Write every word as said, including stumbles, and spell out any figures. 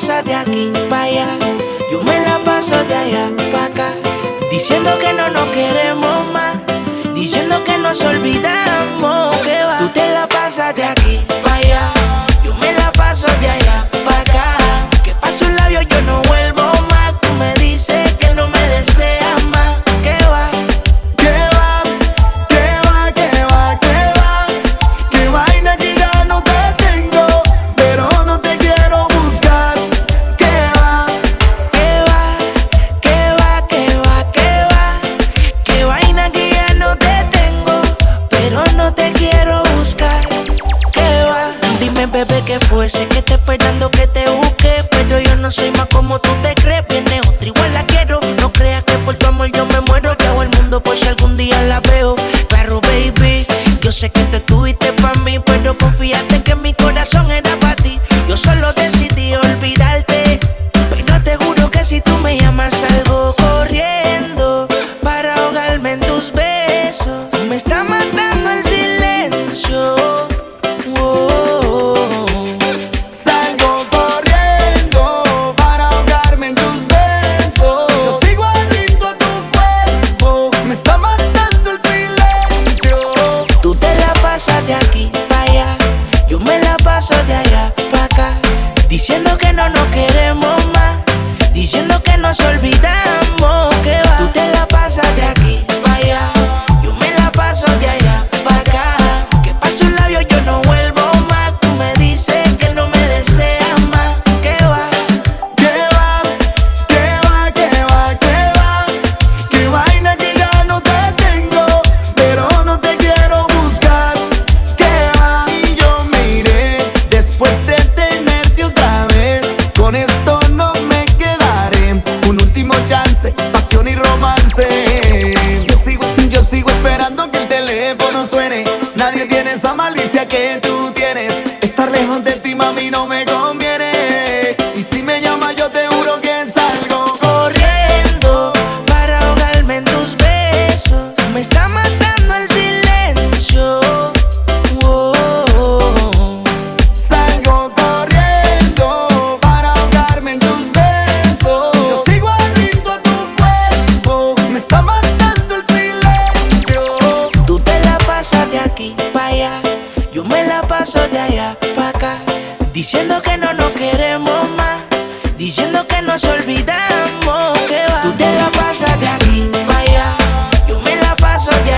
pasas de aquí para allá, yo me la paso de allá para acá, diciendo que no nos queremos más, diciendo que nos olvidamos, que va. Tú te la pasas de aquí para allá, yo me la paso de allá para acá, que paso un labio yo no vuelvo más. Tú me dices que no me deseas más, que va. Que va, que va, que va, que va, que vaina que ya no te tengo, pero no te quiero buscar. Que va, Que va, que va, que va, que va, que vaina que ya no te tengo, pero no te quiero buscar. Que va. Dime, bebé, qué fue, sé que te esperando que te busque, pero yo no soy más como tú te crees. Viene otra, igual la quiero. No creas que por tu amor yo me muero, que hago el mundo por si algún día la veo. Claro, baby, yo sé que te tuviste pa' mí, pero confiaste que mi corazón era pa' ti. Yo solo decidí olvidarte, pero te juro que si tú me llamas salgo corriendo para ahogarme en tus besos. Me está matando el silencio. Oh. salgo corriendo para ahogarme en tus besos. Yo sigo adicto a tu cuerpo, me está matando el silencio. Tú te la pasas de aquí para allá, yo me la paso de allá para acá, diciendo que no nos queremos más, diciendo que nos olvidamos, que va. Tú te la pasas de aquí para allá, yo me la paso de allá para acá, que paso un labio yo no vuelvo más. Tú me dices que no me deseas más, que va. Que va, que va, que va, que va, que vaina que ya no te tengo, pero no te quiero buscar. Que va, y yo me iré después de tenerte otra vez. Con esto no me quedaré, un último chance, pasión y romance. Yo sigo, yo sigo esperando que el teléfono suene. Nadie tiene esa malicia que tú tienes. Estar lejos de ti, mami, no me conviene. Y si me llamas yo te juro que salgo Corriendo para ahogarme en tus besos, me está matando el silencio. Oh. Salgo corriendo para ahogarme en tus besos. Yo sigo adicto a tu cuerpo, me está matando el silencio. Tú te la pasas de aquí para allá, yo me la paso de allá para acá, diciendo que no nos queremos más, diciendo que nos olvidamos, que va. Tú te la pasas de aquí para allá, yo me la paso de